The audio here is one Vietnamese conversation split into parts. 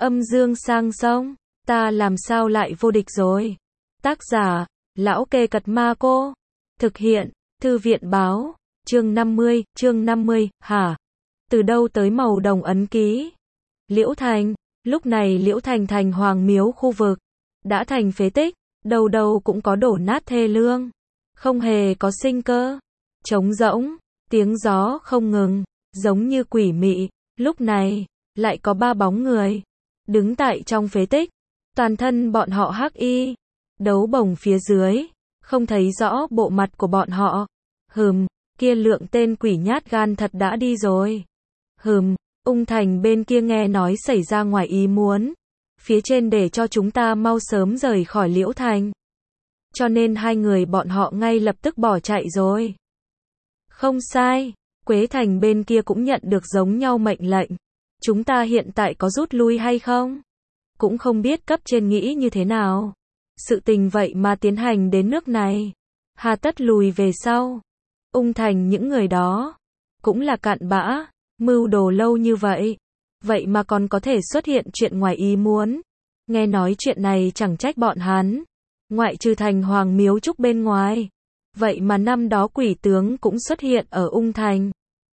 Âm dương sang sông, ta làm sao lại vô địch rồi. Tác giả, Lão Kê Cật Ma Cô. Thực hiện, Thư viện báo, chương 50, hả? Từ đâu tới màu đồng ấn ký? Liễu Thành, lúc này Liễu Thành thành Hoàng Miếu khu vực, đã thành phế tích, đầu đầu cũng có đổ nát thê lương, không hề có sinh cơ, trống rỗng, tiếng gió không ngừng, giống như quỷ mị. Lúc này, lại có ba bóng người, đứng tại trong phế tích, toàn thân bọn họ hắc y, đấu bồng phía dưới, không thấy rõ bộ mặt của bọn họ. Kia lượng tên quỷ nhát gan thật đã đi rồi. Ung Thành bên kia nghe nói xảy ra ngoài ý muốn, phía trên để cho chúng ta mau sớm rời khỏi Liễu Thành. Cho nên hai người bọn họ ngay lập tức bỏ chạy rồi. Không sai, Quế Thành bên kia cũng nhận được giống nhau mệnh lệnh. Chúng ta hiện tại có rút lui hay không? Cũng không biết cấp trên nghĩ như thế nào. Sự tình vậy mà tiến hành đến nước này, hà tất lùi về sau. Ung Thành những người đó, cũng là cặn bã, mưu đồ lâu như vậy. Vậy mà còn có thể xuất hiện chuyện ngoài ý muốn. Nghe nói chuyện này chẳng trách bọn hắn. Ngoại trừ thành Hoàng Miếu Trúc bên ngoài. Vậy mà năm đó quỷ tướng cũng xuất hiện ở Ung Thành.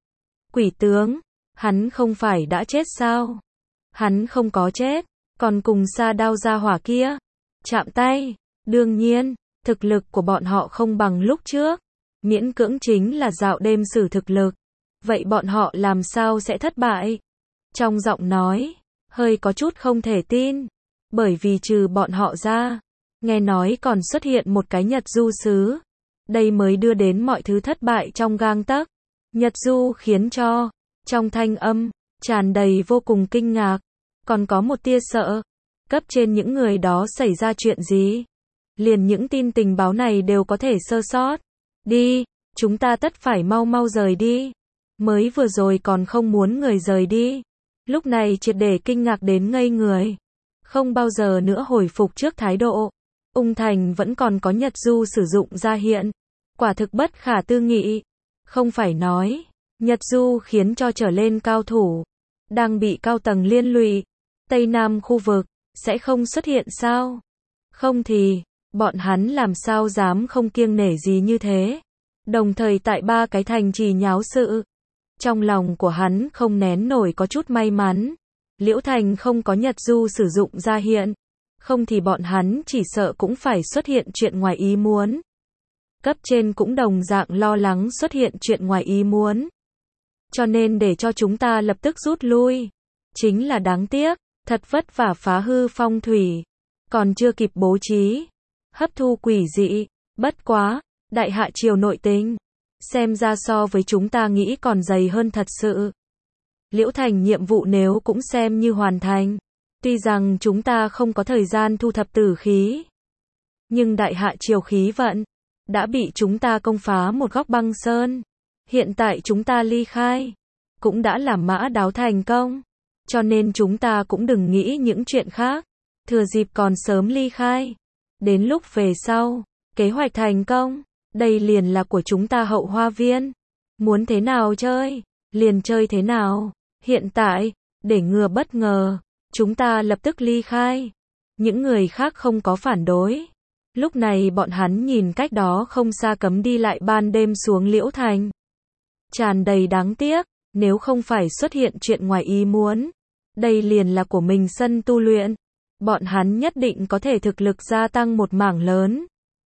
Quỷ tướng, hắn không phải đã chết sao? Hắn không có chết, còn cùng Sa Đao gia hỏa kia chạm tay. Đương nhiên, thực lực của bọn họ không bằng lúc trước. Miễn cưỡng chính là dạo đêm sử thực lực. Vậy bọn họ làm sao sẽ thất bại? Trong giọng nói, hơi có chút không thể tin. Bởi vì trừ bọn họ ra, nghe nói còn xuất hiện một cái Nhật Du sứ. Đây mới đưa đến mọi thứ thất bại trong gang tấc. Nhật Du khiến cho, trong thanh âm, tràn đầy vô cùng kinh ngạc. Còn có một tia sợ. Cấp trên những người đó xảy ra chuyện gì? Liền những tin tình báo này đều có thể sơ sót. Đi, chúng ta tất phải mau mau rời đi. Mới vừa rồi còn không muốn người rời đi. Lúc này triệt để kinh ngạc đến ngây người. Không bao giờ nữa hồi phục trước thái độ. Ung Thành vẫn còn có Nhật Du sử dụng ra hiện. Quả thực bất khả tư nghị. Không phải nói, Nhật Du khiến cho trở lên cao thủ, đang bị cao tầng liên lụy, Tây Nam khu vực, sẽ không xuất hiện sao? Không thì, bọn hắn làm sao dám không kiêng nể gì như thế? Đồng thời tại ba cái thành trì nháo sự. Trong lòng của hắn không nén nổi có chút may mắn. Liễu Thành không có Nhật Du sử dụng ra hiện. Không thì bọn hắn chỉ sợ cũng phải xuất hiện chuyện ngoài ý muốn. Cấp trên cũng đồng dạng lo lắng xuất hiện chuyện ngoài ý muốn. Cho nên để cho chúng ta lập tức rút lui. Chính là đáng tiếc, thật vất vả phá hư phong thủy. Còn chưa kịp bố trí. Hấp thu quỷ dị. Bất quá, Đại Hạ Triều nội tình. Xem ra so với chúng ta nghĩ còn dày hơn thật sự. Liễu Thành nhiệm vụ nếu cũng xem như hoàn thành. Tuy rằng chúng ta không có thời gian thu thập tử khí. Nhưng Đại Hạ Triều khí vận đã bị chúng ta công phá một góc băng sơn. Hiện tại chúng ta ly khai, cũng đã làm mã đáo thành công. Cho nên chúng ta cũng đừng nghĩ những chuyện khác. Thừa dịp còn sớm ly khai. Đến lúc về sau, kế hoạch thành công, đây liền là của chúng ta Hậu Hoa Viên. Muốn thế nào chơi, liền chơi thế nào. Hiện tại, để ngừa bất ngờ, chúng ta lập tức ly khai. Những người khác không có phản đối. Lúc này bọn hắn nhìn cách đó không xa cấm đi lại ban đêm xuống Liễu Thành. Tràn đầy đáng tiếc, nếu không phải xuất hiện chuyện ngoài ý muốn. Đây liền là của mình sân tu luyện. Bọn hắn nhất định có thể thực lực gia tăng một mảng lớn.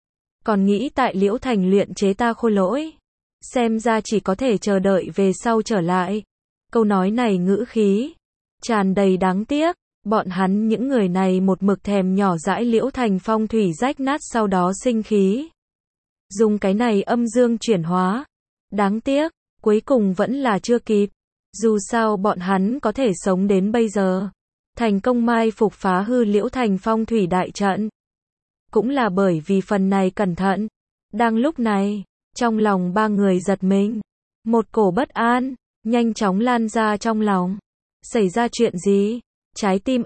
Còn nghĩ tại Liễu Thành luyện chế ta khôi lỗi. Xem ra chỉ có thể chờ đợi về sau trở lại. Câu nói này ngữ khí tràn đầy đáng tiếc. Bọn hắn những người này một mực thèm nhỏ dãi Liễu Thành phong thủy rách nát sau đó sinh khí. Dùng cái này âm dương chuyển hóa. Đáng tiếc, cuối cùng vẫn là chưa kịp. Dù sao bọn hắn có thể sống đến bây giờ. Thành công mai phục phá hư Liễu Thành phong thủy đại trận. Cũng là bởi vì phần này cẩn thận. Đang lúc này, trong lòng ba người giật mình. Một cổ bất an, nhanh chóng lan ra trong lòng. Xảy ra chuyện gì? Trái tim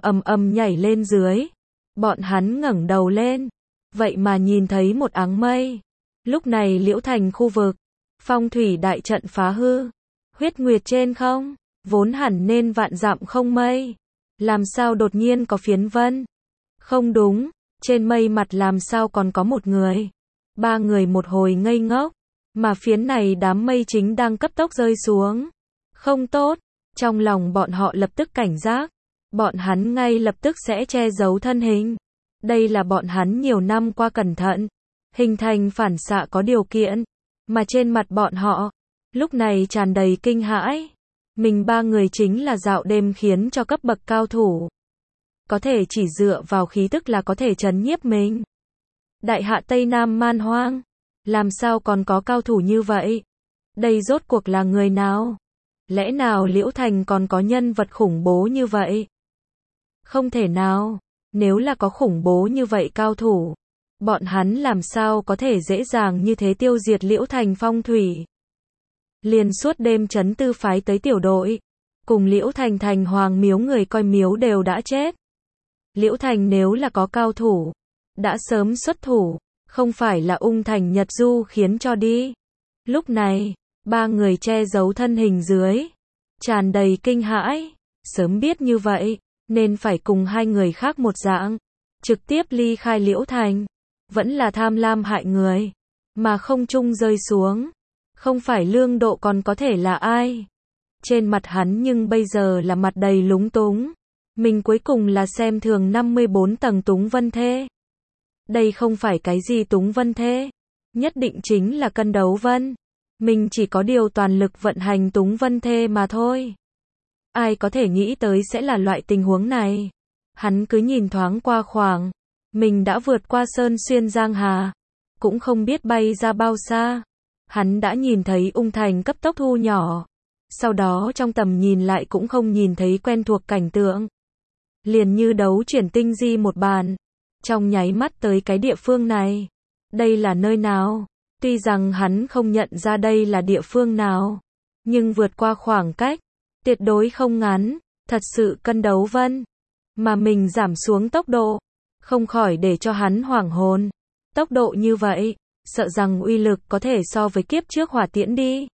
ầm nhảy lên dưới. Bọn hắn ngẩng đầu lên. Vậy mà nhìn thấy một áng mây. Lúc này Liễu Thành khu vực. Phong thủy đại trận phá hư. Huyết nguyệt trên không. Vốn hẳn nên vạn dặm không mây. Làm sao đột nhiên có phiến vân? Không đúng, trên mây mặt làm sao còn có một người? Ba người một hồi ngây ngốc, mà phiến này đám mây chính đang cấp tốc rơi xuống. Không tốt, trong lòng bọn họ lập tức cảnh giác. Bọn hắn ngay lập tức sẽ che giấu thân hình. Đây là bọn hắn nhiều năm qua cẩn thận, hình thành phản xạ có điều kiện, mà trên mặt bọn họ, lúc này tràn đầy kinh hãi. Mình ba người chính là dạo đêm khiến cho cấp bậc cao thủ. Có thể chỉ dựa vào khí tức là có thể trấn nhiếp mình. Đại hạ Tây Nam man hoang, làm sao còn có cao thủ như vậy? Đây rốt cuộc là người nào? Lẽ nào Liễu Thành còn có nhân vật khủng bố như vậy? Không thể nào, nếu là có khủng bố như vậy cao thủ, bọn hắn làm sao có thể dễ dàng như thế tiêu diệt Liễu Thành phong thủy? Liền suốt đêm trấn tư phái tới tiểu đội, cùng Liễu Thành thành hoàng miếu người coi miếu đều đã chết. Liễu Thành nếu là có cao thủ, đã sớm xuất thủ, không phải là Ung Thành Nhật Du khiến cho đi. Lúc này, ba người che giấu thân hình dưới, tràn đầy kinh hãi, sớm biết như vậy, nên phải cùng hai người khác một dạng, trực tiếp ly khai Liễu Thành, vẫn là tham lam hại người, mà không trung rơi xuống, không phải Lương Độ còn có thể là ai? Trên mặt hắn nhưng bây giờ là mặt đầy lúng túng, mình cuối cùng là xem thường 54 tầng Túng Vân Thê. Đây không phải cái gì Túng Vân Thê, nhất định chính là Cân Đấu Vân. Mình chỉ có điều toàn lực vận hành Túng Vân Thê mà thôi. Ai có thể nghĩ tới sẽ là loại tình huống này. Hắn cứ nhìn thoáng qua khoảng, mình đã vượt qua sơn xuyên giang hà, cũng không biết bay ra bao xa. Hắn đã nhìn thấy Ung Thành cấp tốc thu nhỏ, sau đó trong tầm nhìn lại cũng không nhìn thấy quen thuộc cảnh tượng. Liền như đấu chuyển tinh di một bàn, trong nháy mắt tới cái địa phương này. Đây là nơi nào? Tuy rằng hắn không nhận ra đây là địa phương nào, nhưng vượt qua khoảng cách, tuyệt đối không ngắn, thật sự Cân Đấu Vân. Mà mình giảm xuống tốc độ, không khỏi để cho hắn hoảng hồn. Tốc độ như vậy, sợ rằng uy lực có thể so với kiếp trước hỏa tiễn đi.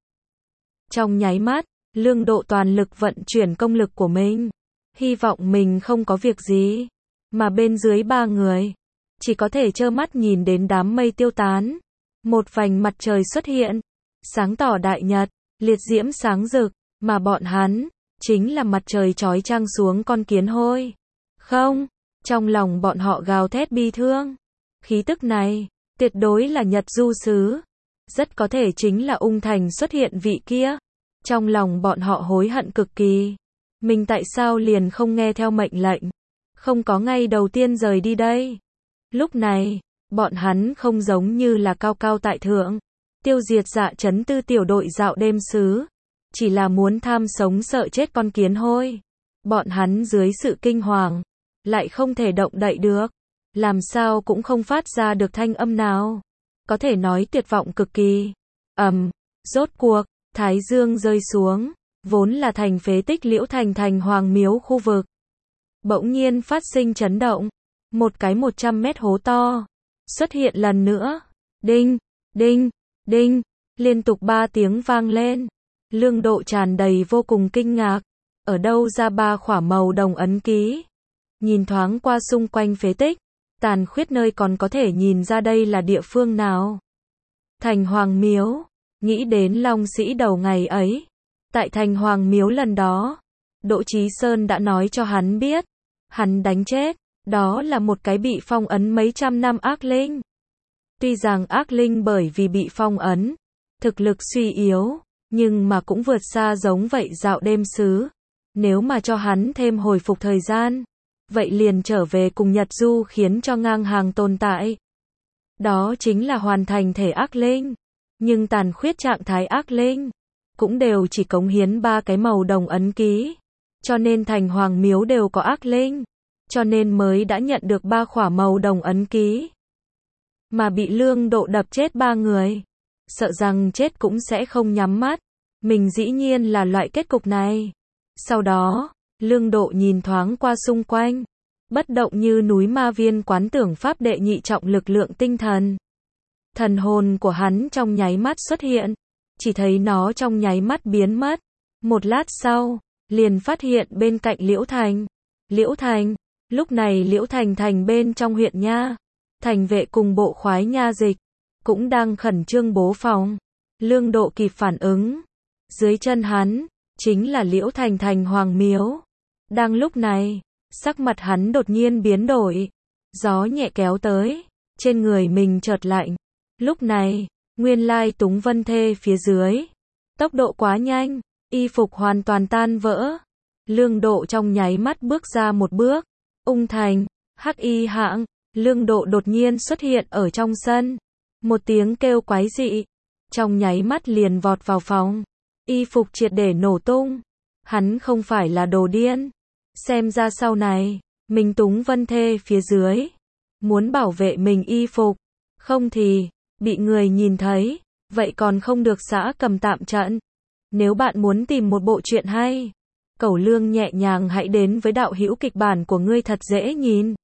Trong nháy mắt, Lương Độ toàn lực vận chuyển công lực của mình, hy vọng mình không có việc gì, mà bên dưới ba người, chỉ có thể trơ mắt nhìn đến đám mây tiêu tán. Một vành mặt trời xuất hiện, sáng tỏ đại nhật, liệt diễm sáng rực, mà bọn hắn, chính là mặt trời chói chang xuống con kiến hôi. Không, trong lòng bọn họ gào thét bi thương. Khí tức này, tuyệt đối là Nhật Du Sứ. Rất có thể chính là Ung Thành xuất hiện vị kia. Trong lòng bọn họ hối hận cực kỳ. Mình tại sao liền không nghe theo mệnh lệnh? Không có ngay đầu tiên rời đi đây. Lúc này, bọn hắn không giống như là cao cao tại thượng, tiêu diệt Dạ Trấn Tư tiểu đội dạo đêm sứ, chỉ là muốn tham sống sợ chết con kiến hôi. Bọn hắn dưới sự kinh hoàng, lại không thể động đậy được, làm sao cũng không phát ra được thanh âm nào, có thể nói tuyệt vọng cực kỳ. Rốt cuộc, Thái Dương rơi xuống, vốn là thành phế tích Liễu Thành thành hoàng miếu khu vực, bỗng nhiên phát sinh chấn động, một cái 100 mét hố to xuất hiện lần nữa. Đinh, đinh, đinh, liên tục 3 tiếng vang lên. Lương Độ tràn đầy vô cùng kinh ngạc, ở đâu ra 3 khỏa màu đồng ấn ký? Nhìn thoáng qua xung quanh phế tích, tàn khuyết nơi còn có thể nhìn ra đây là địa phương nào? Thành Hoàng Miếu, nghĩ đến Long Sĩ đầu ngày ấy, tại Thành Hoàng Miếu lần đó, Đỗ Chí Sơn đã nói cho hắn biết, hắn đánh chết, đó là một cái bị phong ấn mấy trăm năm ác linh. Tuy rằng ác linh bởi vì bị phong ấn, thực lực suy yếu, nhưng mà cũng vượt xa giống vậy dạo đêm sứ. Nếu mà cho hắn thêm hồi phục thời gian, vậy liền trở về cùng Nhật Du khiến cho ngang hàng tồn tại. Đó chính là hoàn thành thể ác linh. Nhưng tàn khuyết trạng thái ác linh, cũng đều chỉ cống hiến 3 cái màu đồng ấn ký. Cho nên Thành Hoàng Miếu đều có ác linh. Cho nên mới đã nhận được 3 khỏa màu đồng ấn ký. Mà bị Lương Độ đập chết 3 người. Sợ rằng chết cũng sẽ không nhắm mắt. Mình dĩ nhiên là loại kết cục này. Sau đó, Lương Độ nhìn thoáng qua xung quanh. Bất động như núi Ma Viên quán tưởng pháp đệ nhị trọng lực lượng tinh thần. Thần hồn của hắn trong nháy mắt xuất hiện. Chỉ thấy nó trong nháy mắt biến mất. Một lát sau, liền phát hiện bên cạnh Liễu Thành. Liễu Thành. Lúc này Liễu Thành Thành bên trong huyện nha. Thành vệ cùng bộ khoái nha dịch cũng đang khẩn trương bố phòng. Lương Độ kịp phản ứng. Dưới chân hắn chính là Liễu Thành Thành hoàng miếu. Đang lúc này, sắc mặt hắn đột nhiên biến đổi. Gió nhẹ kéo tới, trên người mình chợt lạnh. Lúc này, nguyên lai Túng Vân Thê phía dưới. Tốc độ quá nhanh, y phục hoàn toàn tan vỡ. Lương Độ trong nháy mắt bước ra một bước. Ung Thành, Hắc Y hạng, Lương Độ đột nhiên xuất hiện ở trong sân. Một tiếng kêu quái dị, trong nháy mắt liền vọt vào phòng. Y phục triệt để nổ tung. Hắn không phải là đồ điên. Xem ra sau này, mình Túng Vân Thê phía dưới. Muốn bảo vệ mình y phục. Không thì, bị người nhìn thấy. Vậy còn không được xã cầm tạm trận. Nếu bạn muốn tìm một bộ truyện hay, Cẩu Lương nhẹ nhàng hãy đến với đạo hữu kịch bản của ngươi thật dễ nhìn.